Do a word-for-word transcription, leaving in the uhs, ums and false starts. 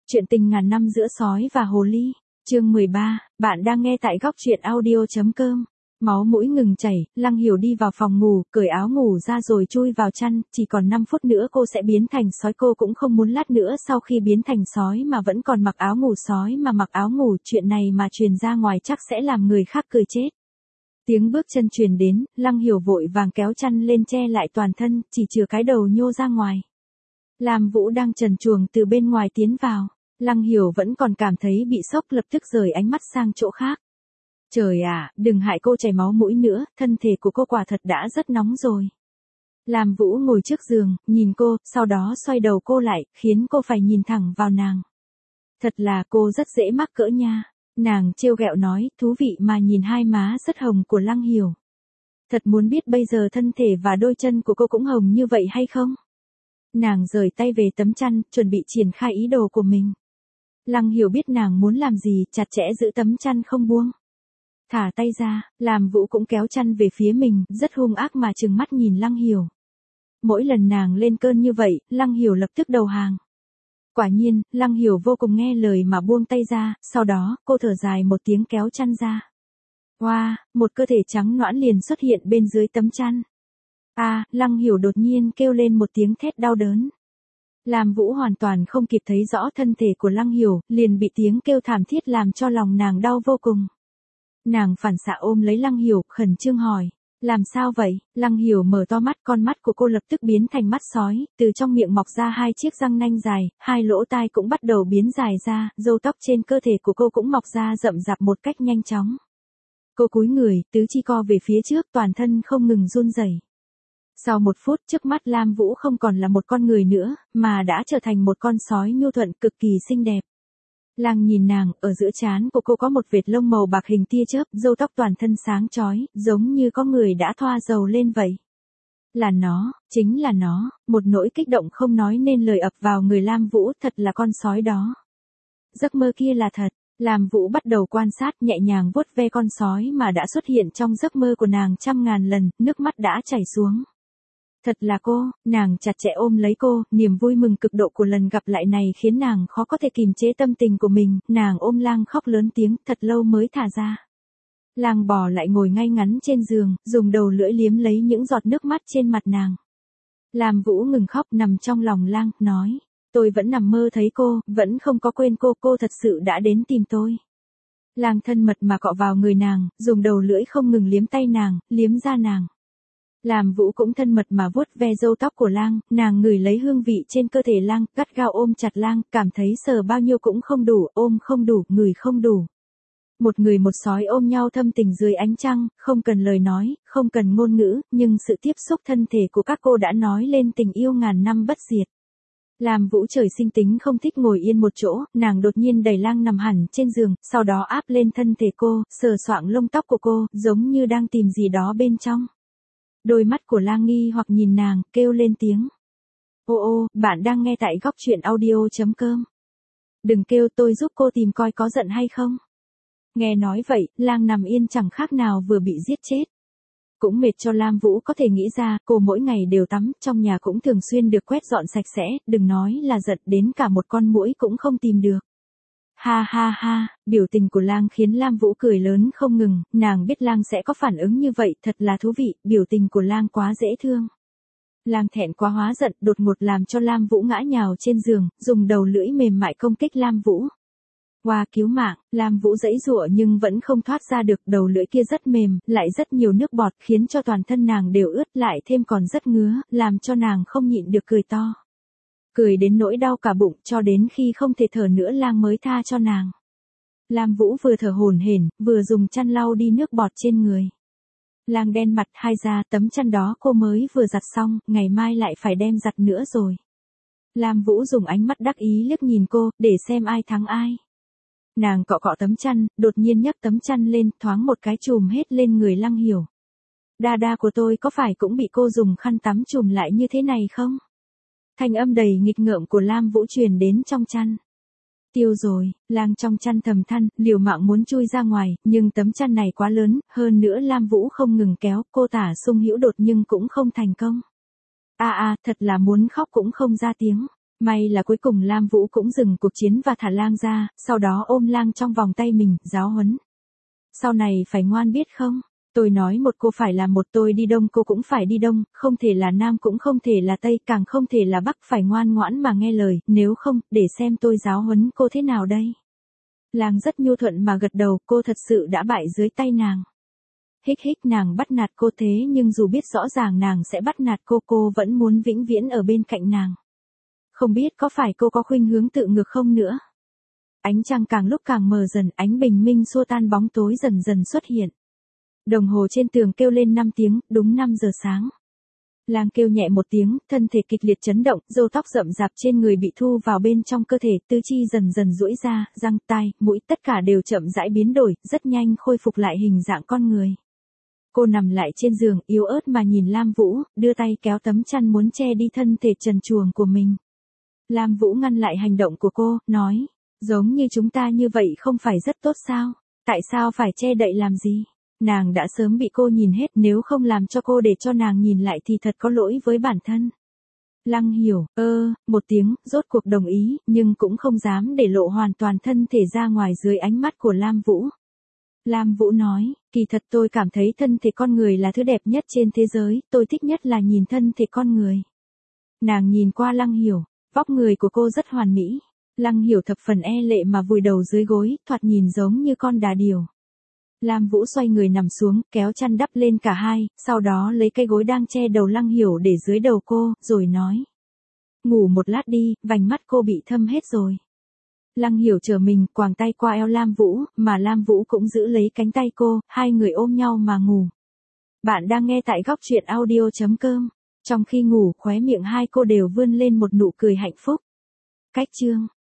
Chuyện tình ngàn năm giữa sói và hồ ly. Chương mười ba, bạn đang nghe tại góc truyện audio chấm com. Máu mũi ngừng chảy, Lăng Hiểu đi vào phòng ngủ, cởi áo ngủ ra rồi chui vào chăn, chỉ còn năm phút nữa cô sẽ biến thành sói, cô cũng không muốn lát nữa sau khi biến thành sói mà vẫn còn mặc áo ngủ sói mà mặc áo ngủ, chuyện này mà truyền ra ngoài chắc sẽ làm người khác cười chết. Tiếng bước chân truyền đến, Lăng Hiểu vội vàng kéo chăn lên che lại toàn thân, chỉ chừa cái đầu nhô ra ngoài. Lam Vũ đang trần truồng từ bên ngoài tiến vào. Lăng Hiểu vẫn còn cảm thấy bị sốc, lập tức rời ánh mắt sang chỗ khác. Trời ạ, đừng hại cô chảy máu mũi nữa, thân thể của cô quả thật đã rất nóng rồi. Lam Vũ ngồi trước giường, nhìn cô, sau đó xoay đầu cô lại, khiến cô phải nhìn thẳng vào nàng. Thật là cô rất dễ mắc cỡ nha. Nàng trêu ghẹo nói, thú vị mà nhìn hai má rất hồng của Lăng Hiểu. Thật muốn biết bây giờ thân thể và đôi chân của cô cũng hồng như vậy hay không? Nàng rời tay về tấm chăn, chuẩn bị triển khai ý đồ của mình. Lăng Hiểu biết nàng muốn làm gì, chặt chẽ giữ tấm chăn không buông. Thả tay ra, Lam Vũ cũng kéo chăn về phía mình, rất hung ác mà trừng mắt nhìn Lăng Hiểu. Mỗi lần nàng lên cơn như vậy, Lăng Hiểu lập tức đầu hàng. Quả nhiên, Lăng Hiểu vô cùng nghe lời mà buông tay ra, sau đó, cô thở dài một tiếng kéo chăn ra. Wow, một cơ thể trắng nõn liền xuất hiện bên dưới tấm chăn. A, à, Lăng Hiểu đột nhiên kêu lên một tiếng thét đau đớn. Lam Vũ hoàn toàn không kịp thấy rõ thân thể của Lăng Hiểu, liền bị tiếng kêu thảm thiết làm cho lòng nàng đau vô cùng. Nàng phản xạ ôm lấy Lăng Hiểu, khẩn trương hỏi, làm sao vậy? Lăng Hiểu mở to mắt, con mắt của cô lập tức biến thành mắt sói, từ trong miệng mọc ra hai chiếc răng nanh dài, hai lỗ tai cũng bắt đầu biến dài ra, râu tóc trên cơ thể của cô cũng mọc ra rậm rạp một cách nhanh chóng. Cô cúi người, tứ chi co về phía trước, toàn thân không ngừng run rẩy. Sau một phút, trước mắt Lam Vũ không còn là một con người nữa, mà đã trở thành một con sói nhu thuận cực kỳ xinh đẹp. Lăng nhìn nàng, ở giữa trán của cô có một vệt lông màu bạc hình tia chớp, râu tóc toàn thân sáng chói, giống như có người đã thoa dầu lên vậy. Là nó, chính là nó, một nỗi kích động không nói nên lời ập vào người Lam Vũ, thật là con sói đó. Giấc mơ kia là thật. Lam Vũ bắt đầu quan sát, nhẹ nhàng vuốt ve con sói mà đã xuất hiện trong giấc mơ của nàng trăm ngàn lần, nước mắt đã chảy xuống. Thật là cô, nàng chặt chẽ ôm lấy cô, niềm vui mừng cực độ của lần gặp lại này khiến nàng khó có thể kìm chế tâm tình của mình, nàng ôm Lang khóc lớn tiếng, thật lâu mới thả ra. Lang bò lại ngồi ngay ngắn trên giường, dùng đầu lưỡi liếm lấy những giọt nước mắt trên mặt nàng. Lam Vũ ngừng khóc, nằm trong lòng Lang, nói, tôi vẫn nằm mơ thấy cô, vẫn không có quên cô, cô thật sự đã đến tìm tôi. Lang thân mật mà cọ vào người nàng, dùng đầu lưỡi không ngừng liếm tay nàng, liếm da nàng. Lam Vũ cũng thân mật mà vuốt ve râu tóc của Lang, nàng ngửi lấy hương vị trên cơ thể Lang, gắt gao ôm chặt Lang, cảm thấy sờ bao nhiêu cũng không đủ, ôm không đủ, ngửi không đủ. Một người một sói ôm nhau thâm tình dưới ánh trăng, không cần lời nói, không cần ngôn ngữ, nhưng sự tiếp xúc thân thể của các cô đã nói lên tình yêu ngàn năm bất diệt. Lam Vũ trời sinh tính không thích ngồi yên một chỗ, nàng đột nhiên đẩy Lang nằm hẳn trên giường, sau đó áp lên thân thể cô, sờ soạng lông tóc của cô, giống như đang tìm gì đó bên trong. Đôi mắt của Lang nghi hoặc nhìn nàng, kêu lên tiếng. Ô ô, bạn đang nghe tại góc truyện audio chấm com. Đừng kêu, tôi giúp cô tìm coi có giận hay không. Nghe nói vậy, Lang nằm yên chẳng khác nào vừa bị giết chết. Cũng mệt cho Lam Vũ có thể nghĩ ra, cô mỗi ngày đều tắm, trong nhà cũng thường xuyên được quét dọn sạch sẽ, đừng nói là giận, đến cả một con muỗi cũng không tìm được. Ha ha ha, biểu tình của Lang khiến Lam Vũ cười lớn không ngừng, nàng biết Lang sẽ có phản ứng như vậy, thật là thú vị, biểu tình của Lang quá dễ thương. Lang thẹn quá hóa giận, đột ngột làm cho Lam Vũ ngã nhào trên giường, dùng đầu lưỡi mềm mại công kích Lam Vũ. Qua cứu mạng, Lam Vũ giãy giụa nhưng vẫn không thoát ra được, đầu lưỡi kia rất mềm, lại rất nhiều nước bọt, khiến cho toàn thân nàng đều ướt, lại thêm còn rất ngứa, làm cho nàng không nhịn được cười to. Cười đến nỗi đau cả bụng, cho đến khi không thể thở nữa Lang mới tha cho nàng. Lam Vũ vừa thở hổn hển, vừa dùng chăn lau đi nước bọt trên người. Lang đen mặt, hai ra, tấm chăn đó cô mới vừa giặt xong, ngày mai lại phải đem giặt nữa rồi. Lam Vũ dùng ánh mắt đắc ý liếc nhìn cô, để xem ai thắng ai. Nàng cọ cọ tấm chăn, đột nhiên nhấc tấm chăn lên, thoáng một cái chùm hết lên người Lăng Hiểu. Đa đa của tôi có phải cũng bị cô dùng khăn tắm chùm lại như thế này không? Thanh âm đầy nghịch ngợm của Lam Vũ truyền đến trong chăn. Tiêu rồi, Lang trong chăn thầm than, liều mạng muốn chui ra ngoài, nhưng tấm chăn này quá lớn, hơn nữa Lam Vũ không ngừng kéo, cô tả sung hữu đột nhưng cũng không thành công. A a, thật là muốn khóc cũng không ra tiếng. May là cuối cùng Lam Vũ cũng dừng cuộc chiến và thả Lang ra, sau đó ôm Lang trong vòng tay mình, giáo huấn. Sau này phải ngoan biết không? Tôi nói một cô phải là một, tôi đi đông cô cũng phải đi đông, không thể là nam cũng không thể là tây, càng không thể là bắc, phải ngoan ngoãn mà nghe lời, nếu không, để xem tôi giáo huấn cô thế nào đây. Lang rất nhu thuận mà gật đầu, cô thật sự đã bại dưới tay nàng. Hích hích, nàng bắt nạt cô thế nhưng dù biết rõ ràng nàng sẽ bắt nạt cô, cô vẫn muốn vĩnh viễn ở bên cạnh nàng. Không biết có phải cô có khuynh hướng tự ngược không nữa. Ánh trăng càng lúc càng mờ dần, ánh bình minh xua tan bóng tối dần dần xuất hiện. Đồng hồ trên tường kêu lên năm tiếng, đúng năm giờ sáng. Lang kêu nhẹ một tiếng, thân thể kịch liệt chấn động, râu tóc rậm rạp trên người bị thu vào bên trong cơ thể, tứ chi dần dần duỗi ra, răng, tai, mũi, tất cả đều chậm rãi biến đổi, rất nhanh khôi phục lại hình dạng con người. Cô nằm lại trên giường, yếu ớt mà nhìn Lam Vũ, đưa tay kéo tấm chăn muốn che đi thân thể trần truồng của mình. Lam Vũ ngăn lại hành động của cô, nói, giống như chúng ta như vậy không phải rất tốt sao? Tại sao phải che đậy làm gì? Nàng đã sớm bị cô nhìn hết, nếu không làm cho cô để cho nàng nhìn lại thì thật có lỗi với bản thân. Lăng Hiểu, ơ, một tiếng, rốt cuộc đồng ý, nhưng cũng không dám để lộ hoàn toàn thân thể ra ngoài dưới ánh mắt của Lam Vũ. Lam Vũ nói, kỳ thật tôi cảm thấy thân thể con người là thứ đẹp nhất trên thế giới, tôi thích nhất là nhìn thân thể con người. Nàng nhìn qua Lăng Hiểu, vóc người của cô rất hoàn mỹ. Lăng Hiểu thập phần e lệ mà vùi đầu dưới gối, thoạt nhìn giống như con đà điểu. Lam Vũ xoay người nằm xuống, kéo chăn đắp lên cả hai, sau đó lấy cây gối đang che đầu Lăng Hiểu để dưới đầu cô, rồi nói. Ngủ một lát đi, vành mắt cô bị thâm hết rồi. Lăng Hiểu trở mình, quàng tay qua eo Lam Vũ, mà Lam Vũ cũng giữ lấy cánh tay cô, hai người ôm nhau mà ngủ. Bạn đang nghe tại góc truyện audio chấm com. Trong khi ngủ, khóe miệng hai cô đều vươn lên một nụ cười hạnh phúc. Cách chương